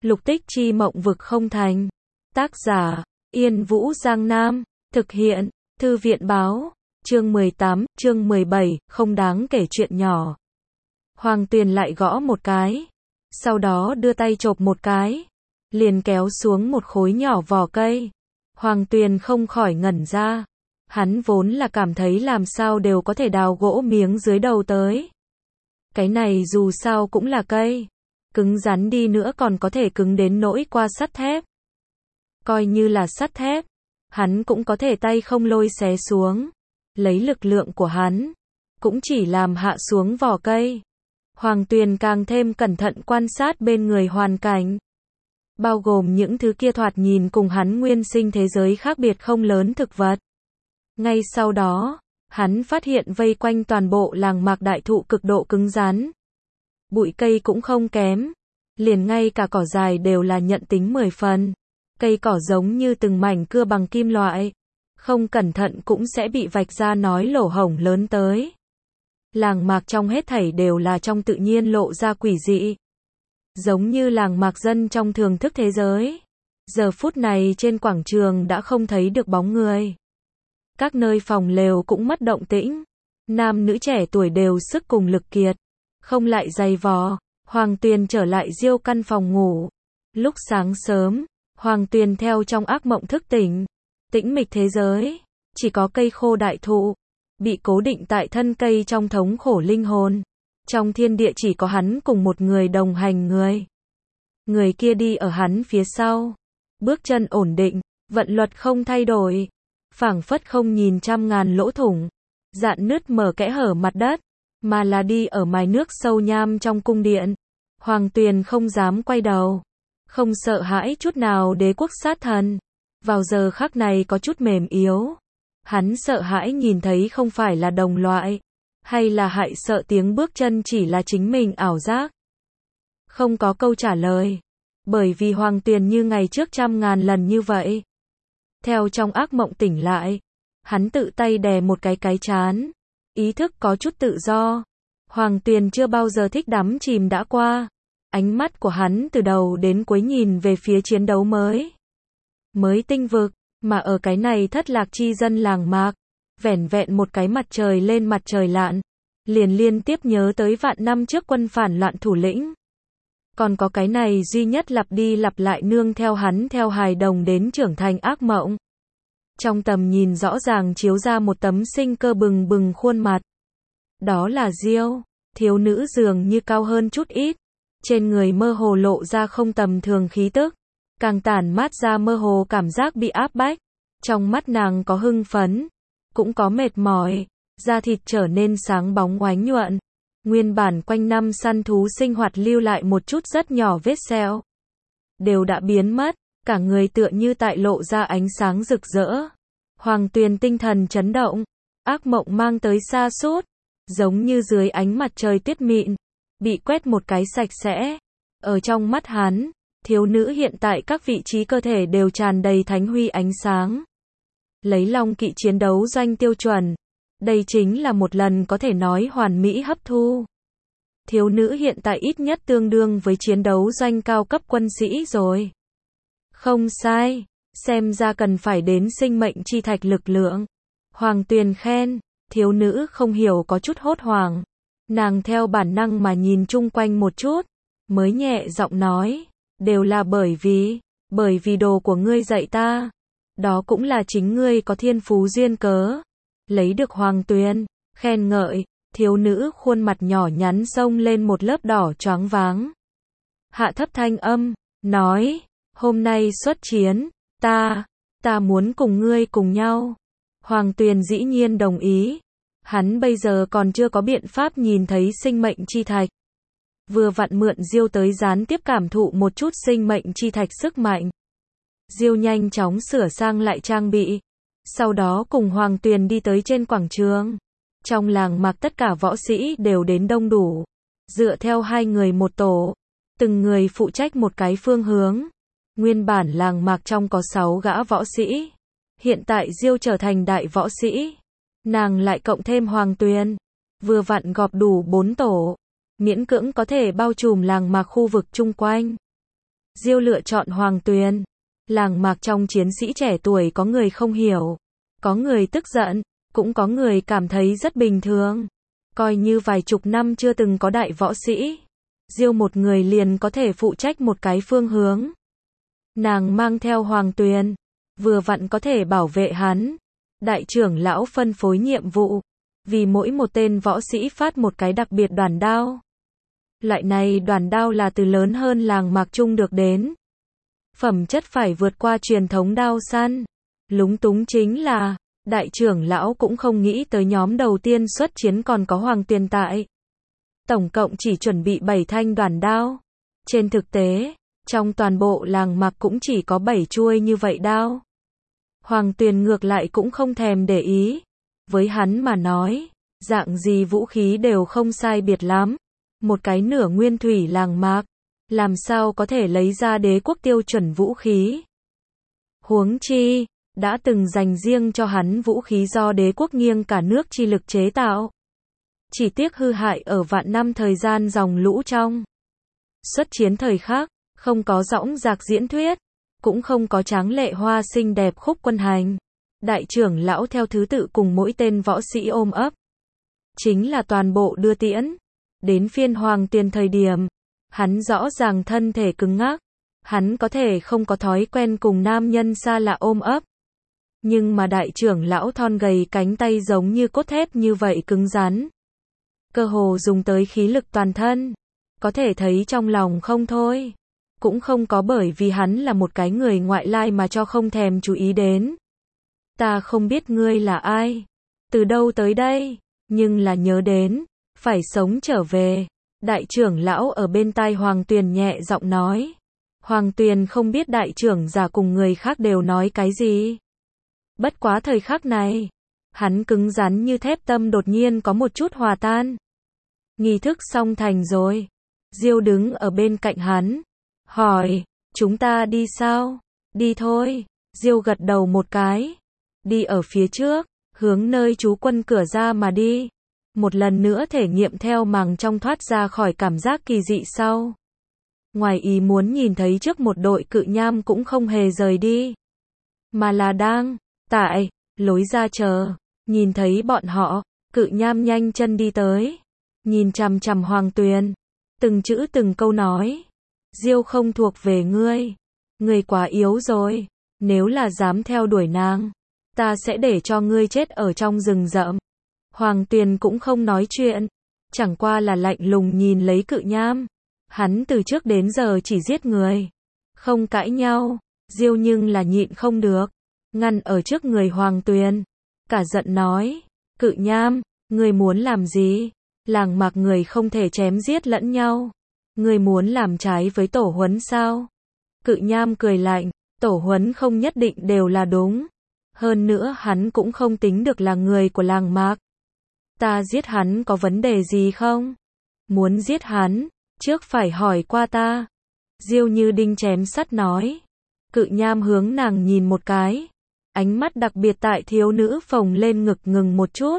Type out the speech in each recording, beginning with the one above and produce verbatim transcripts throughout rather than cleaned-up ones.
Lục Tích Chi mộng vực không thành. Tác giả, Yên Vũ Giang Nam. Thực hiện, Thư viện Báo. Chương mười tám, chương mười bảy, không đáng kể chuyện nhỏ. Hoàng Tuyền lại gõ một cái. Sau đó đưa tay chộp một cái. Liền kéo xuống một khối nhỏ vỏ cây. Hoàng Tuyền không khỏi ngẩn ra. Hắn vốn là cảm thấy làm sao đều có thể đào gỗ miếng dưới đầu tới. Cái này dù sao cũng là cây. Cứng rắn đi nữa còn có thể cứng đến nỗi qua sắt thép. Coi như là sắt thép. Hắn cũng có thể tay không lôi xé xuống. Lấy lực lượng của hắn. Cũng chỉ làm hạ xuống vỏ cây. Hoàng Tuyền càng thêm cẩn thận quan sát bên người hoàn cảnh. Bao gồm những thứ kia thoạt nhìn cùng hắn nguyên sinh thế giới khác biệt không lớn thực vật. Ngay sau đó, hắn phát hiện vây quanh toàn bộ làng mạc đại thụ cực độ cứng rắn. Bụi cây cũng không kém. Liền ngay cả cỏ dài đều là nhận tính mười phần. Cây cỏ giống như từng mảnh cưa bằng kim loại. Không cẩn thận cũng sẽ bị vạch ra nói lỗ hổng lớn tới. Làng mạc trong hết thảy đều là trong tự nhiên lộ ra quỷ dị. Giống như làng mạc dân trong thường thức thế giới. Giờ phút này trên quảng trường đã không thấy được bóng người. Các nơi phòng lều cũng mất động tĩnh. Nam nữ trẻ tuổi đều sức cùng lực kiệt. Không lại giày vò, Hoàng Tuyền trở lại Diêu căn phòng ngủ. Lúc sáng sớm, Hoàng Tuyền theo trong ác mộng thức tỉnh. Tĩnh mịch thế giới, chỉ có cây khô đại thụ. Bị cố định tại thân cây trong thống khổ linh hồn. Trong thiên địa chỉ có hắn cùng một người đồng hành người. Người kia đi ở hắn phía sau. Bước chân ổn định, vận luật không thay đổi. Phảng phất không nhìn trăm ngàn lỗ thủng. Dạn nứt mở kẽ hở mặt đất. Mà là đi ở mài nước sâu nham trong cung điện. Hoàng Tuyền không dám quay đầu. Không sợ hãi chút nào đế quốc sát thần. Vào giờ khắc này có chút mềm yếu. Hắn sợ hãi nhìn thấy không phải là đồng loại. Hay là hại sợ tiếng bước chân chỉ là chính mình ảo giác. Không có câu trả lời. Bởi vì Hoàng Tuyền như ngày trước trăm ngàn lần như vậy. Theo trong ác mộng tỉnh lại. Hắn tự tay đè một cái cái chán. Ý thức có chút tự do. Hoàng Tuyền chưa bao giờ thích đắm chìm đã qua. Ánh mắt của hắn từ đầu đến cuối nhìn về phía chiến đấu mới. Mới tinh vực, mà ở cái này thất lạc chi dân làng mạc. Vẻn vẹn một cái mặt trời lên mặt trời lặn. Liền liên tiếp nhớ tới vạn năm trước quân phản loạn thủ lĩnh. Còn có cái này duy nhất lặp đi lặp lại nương theo hắn theo hài đồng đến trưởng thành ác mộng. Trong tầm nhìn rõ ràng chiếu ra một tấm sinh cơ bừng bừng khuôn mặt. Đó là Diêu, thiếu nữ dường như cao hơn chút ít. Trên người mơ hồ lộ ra không tầm thường khí tức. Càng tản mát ra mơ hồ cảm giác bị áp bách. Trong mắt nàng có hưng phấn. Cũng có mệt mỏi. Da thịt trở nên sáng bóng oánh nhuận. Nguyên bản quanh năm săn thú sinh hoạt lưu lại một chút rất nhỏ vết sẹo. Đều đã biến mất. Cả người tựa như tại lộ ra ánh sáng rực rỡ. Hoàng Tuyền tinh thần chấn động. Ác mộng mang tới sa sút. Giống như dưới ánh mặt trời tuyết mịn. Bị quét một cái sạch sẽ. Ở trong mắt hắn, thiếu nữ hiện tại các vị trí cơ thể đều tràn đầy thánh huy ánh sáng. Lấy long kỵ chiến đấu doanh tiêu chuẩn. Đây chính là một lần có thể nói hoàn mỹ hấp thu. Thiếu nữ hiện tại ít nhất tương đương với chiến đấu doanh cao cấp quân sĩ rồi. Không sai, xem ra cần phải đến sinh mệnh chi thạch lực lượng. Hoàng Tuyền khen, thiếu nữ không hiểu có chút hốt hoảng. Nàng theo bản năng mà nhìn chung quanh một chút, mới nhẹ giọng nói, đều là bởi vì, bởi vì đồ của ngươi dạy ta. Đó cũng là chính ngươi có thiên phú duyên cớ. Lấy được Hoàng Tuyền, khen ngợi, thiếu nữ khuôn mặt nhỏ nhắn xông lên một lớp đỏ choáng váng. Hạ thấp thanh âm, nói, hôm nay xuất chiến, ta, ta muốn cùng ngươi cùng nhau. Hoàng Tuyền dĩ nhiên đồng ý. Hắn bây giờ còn chưa có biện pháp nhìn thấy sinh mệnh chi thạch. Vừa vặn mượn Diêu tới gián tiếp cảm thụ một chút sinh mệnh chi thạch sức mạnh. Diêu nhanh chóng sửa sang lại trang bị. Sau đó cùng Hoàng Tuyền đi tới trên quảng trường. Trong làng mạc tất cả võ sĩ đều đến đông đủ. Dựa theo hai người một tổ. Từng người phụ trách một cái phương hướng. Nguyên bản làng mạc trong có sáu gã võ sĩ. Hiện tại Diêu trở thành đại võ sĩ. Nàng lại cộng thêm Hoàng Tuyền. Vừa vặn gọp đủ bốn tổ. Miễn cưỡng có thể bao trùm làng mạc khu vực chung quanh. Diêu lựa chọn Hoàng Tuyền. Làng mạc trong chiến sĩ trẻ tuổi có người không hiểu, có người tức giận, cũng có người cảm thấy rất bình thường. Coi như vài chục năm chưa từng có đại võ sĩ, Diêu một người liền có thể phụ trách một cái phương hướng. Nàng mang theo Hoàng Tuyền, vừa vặn có thể bảo vệ hắn. Đại trưởng lão phân phối nhiệm vụ, vì mỗi một tên võ sĩ phát một cái đặc biệt đoàn đao. Loại này đoàn đao là từ lớn hơn làng mạc chung được đến. Phẩm chất phải vượt qua truyền thống đao săn. Lúng túng chính là, đại trưởng lão cũng không nghĩ tới nhóm đầu tiên xuất chiến còn có Hoàng Tuyền tại. Tổng cộng chỉ chuẩn bị bảy thanh đoàn đao. Trên thực tế, trong toàn bộ làng mạc cũng chỉ có bảy chuôi như vậy đao. Hoàng Tuyền ngược lại cũng không thèm để ý. Với hắn mà nói, dạng gì vũ khí đều không sai biệt lắm. Một cái nửa nguyên thủy làng mạc, làm sao có thể lấy ra đế quốc tiêu chuẩn vũ khí. Huống chi, đã từng dành riêng cho hắn vũ khí do đế quốc nghiêng cả nước chi lực chế tạo. Chỉ tiếc hư hại ở vạn năm thời gian dòng lũ trong. Xuất chiến thời khác, không có dõng dạc diễn thuyết, cũng không có tráng lệ hoa xinh đẹp khúc quân hành. Đại trưởng lão theo thứ tự cùng mỗi tên võ sĩ ôm ấp. Chính là toàn bộ đưa tiễn. Đến phiên Hoàng Tuyền thời điểm, hắn rõ ràng thân thể cứng ngắc. Hắn có thể không có thói quen cùng nam nhân xa lạ ôm ấp. Nhưng mà đại trưởng lão thon gầy cánh tay giống như cốt thép như vậy cứng rắn. Cơ hồ dùng tới khí lực toàn thân. Có thể thấy trong lòng không thôi. Cũng không có bởi vì hắn là một cái người ngoại lai mà cho không thèm chú ý đến. Ta không biết ngươi là ai, từ đâu tới đây, nhưng là nhớ đến, phải sống trở về. Đại trưởng lão ở bên tai Hoàng Tuyền nhẹ giọng nói. Hoàng Tuyền không biết đại trưởng giả cùng người khác đều nói cái gì. Bất quá thời khắc này, hắn cứng rắn như thép tâm đột nhiên có một chút hòa tan. Nghi thức xong thành rồi. Diêu đứng ở bên cạnh hắn, hỏi, chúng ta đi sao? Đi thôi. Diêu gật đầu một cái. Đi ở phía trước, hướng nơi trú quân cửa ra mà đi. Một lần nữa thể nghiệm theo màng trong thoát ra khỏi cảm giác kỳ dị sau. Ngoài ý muốn nhìn thấy trước một đội cự nham cũng không hề rời đi. Mà là đang, tại, lối ra chờ. Nhìn thấy bọn họ, cự nham nhanh chân đi tới. Nhìn chằm chằm Hoàng Tuyền. Từng chữ từng câu nói. Diêu không thuộc về ngươi. Ngươi quá yếu rồi. Nếu là dám theo đuổi nàng, ta sẽ để cho ngươi chết ở trong rừng rậm. Hoàng Tuyền cũng không nói chuyện. Chẳng qua là lạnh lùng nhìn lấy cự nham. Hắn từ trước đến giờ chỉ giết người. Không cãi nhau. Diêu nhưng là nhịn không được. Ngăn ở trước người Hoàng Tuyền. Cả giận nói. Cự nham, ngươi muốn làm gì? Làng mạc người không thể chém giết lẫn nhau. Ngươi muốn làm trái với tổ huấn sao? Cự nham cười lạnh. Tổ huấn không nhất định đều là đúng. Hơn nữa hắn cũng không tính được là người của làng mạc. Ta giết hắn có vấn đề gì không? Muốn giết hắn, trước phải hỏi qua ta. Diêu như đinh chém sắt nói. Cự nham hướng nàng nhìn một cái. Ánh mắt đặc biệt tại thiếu nữ phồng lên ngực ngừng một chút.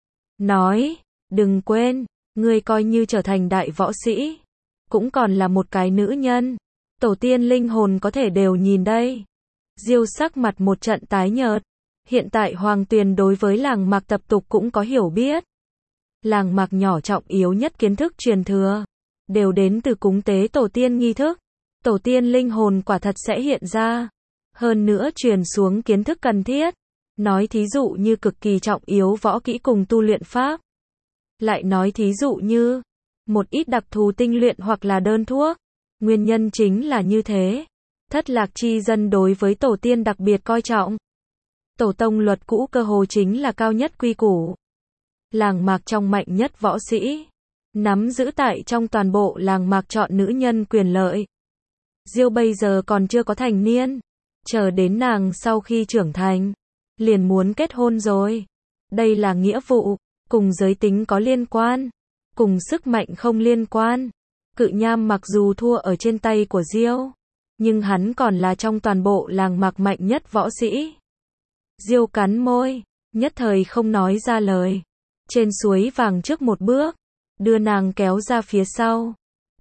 Nói, đừng quên, ngươi coi như trở thành đại võ sĩ. Cũng còn là một cái nữ nhân. Tổ tiên linh hồn có thể đều nhìn đây. Diêu sắc mặt một trận tái nhợt. Hiện tại Hoàng Tuyền đối với làng mạc tập tục cũng có hiểu biết. Làng mạc nhỏ trọng yếu nhất kiến thức truyền thừa. Đều đến từ cúng tế tổ tiên nghi thức. Tổ tiên linh hồn quả thật sẽ hiện ra. Hơn nữa truyền xuống kiến thức cần thiết. Nói thí dụ như cực kỳ trọng yếu võ kỹ cùng tu luyện pháp. Lại nói thí dụ như một ít đặc thù tinh luyện hoặc là đơn thuốc. Nguyên nhân chính là như thế. Thất lạc chi dân đối với tổ tiên đặc biệt coi trọng. Tổ tông luật cũ cơ hồ chính là cao nhất quy củ. Làng mạc trong mạnh nhất võ sĩ. Nắm giữ tại trong toàn bộ làng mạc chọn nữ nhân quyền lợi. Diêu bây giờ còn chưa có thành niên. Chờ đến nàng sau khi trưởng thành. Liền muốn kết hôn rồi. Đây là nghĩa vụ. Cùng giới tính có liên quan. Cùng sức mạnh không liên quan. Cự nham mặc dù thua ở trên tay của Diêu. Nhưng hắn còn là trong toàn bộ làng mạc mạnh nhất võ sĩ. Diêu cắn môi. Nhất thời không nói ra lời. Trên suối vàng trước một bước. Đưa nàng kéo ra phía sau.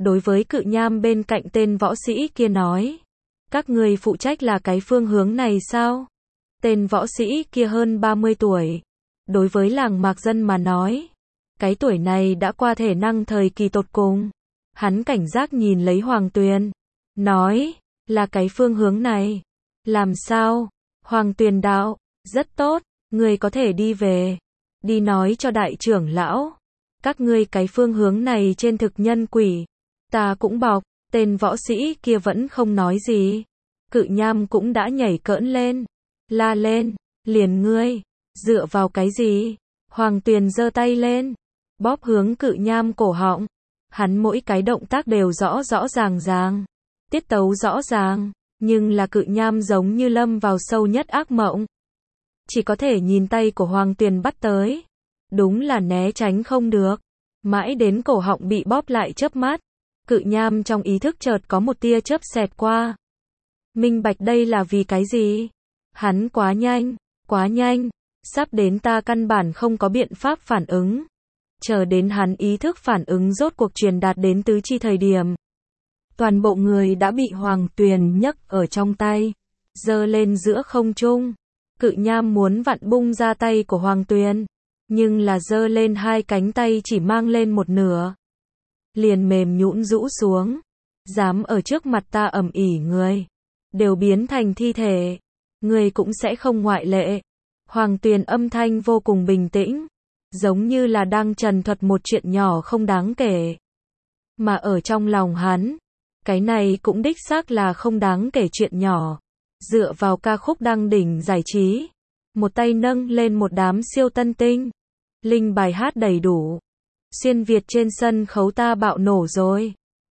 đối với cự nham bên cạnh tên võ sĩ kia nói. Các ngươi phụ trách là cái phương hướng này sao? Tên võ sĩ kia hơn ba mươi tuổi. Đối với làng mạc dân mà nói, cái tuổi này đã qua thể năng thời kỳ tột cùng. Hắn cảnh giác nhìn lấy Hoàng Tuyền, nói, là cái phương hướng này. Làm sao? Hoàng Tuyền đạo, rất tốt, ngươi có thể đi về. Đi nói cho đại trưởng lão, các ngươi cái phương hướng này trên thực nhân quỷ. Ta cũng bọc, tên võ sĩ kia vẫn không nói gì. Cự nham cũng đã nhảy cỡn lên, la lên, liền ngươi, dựa vào cái gì? Hoàng Tuyền giơ tay lên, bóp hướng cự nham cổ họng. Hắn mỗi cái động tác đều rõ rõ ràng ràng, tiết tấu rõ ràng, nhưng là cự nham giống như lâm vào sâu nhất ác mộng. Chỉ có thể nhìn tay của Hoàng Tuyền bắt tới, đúng là né tránh không được, mãi đến cổ họng bị bóp lại chớp mắt, cự nham trong ý thức chợt có một tia chớp xẹt qua. Minh bạch đây là vì cái gì? Hắn quá nhanh, quá nhanh, sắp đến ta căn bản không có biện pháp phản ứng. Chờ đến hắn ý thức phản ứng rốt cuộc truyền đạt đến tứ chi thời điểm. Toàn bộ người đã bị Hoàng Tuyền nhấc ở trong tay, giơ lên giữa không trung. Cự nham muốn vặn bung ra tay của Hoàng Tuyền, nhưng là giơ lên hai cánh tay chỉ mang lên một nửa. Liền mềm nhũn rũ xuống. Dám ở trước mặt ta ầm ĩ người, đều biến thành thi thể. Người cũng sẽ không ngoại lệ. Hoàng Tuyền âm thanh vô cùng bình tĩnh, giống như là đang trần thuật một chuyện nhỏ không đáng kể. Mà ở trong lòng hắn, cái này cũng đích xác là không đáng kể chuyện nhỏ. Dựa vào ca khúc đăng đỉnh giải trí, một tay nâng lên một đám siêu tân tinh. Linh bài hát đầy đủ. Xuyên Việt trên sân khấu ta bạo nổ rồi.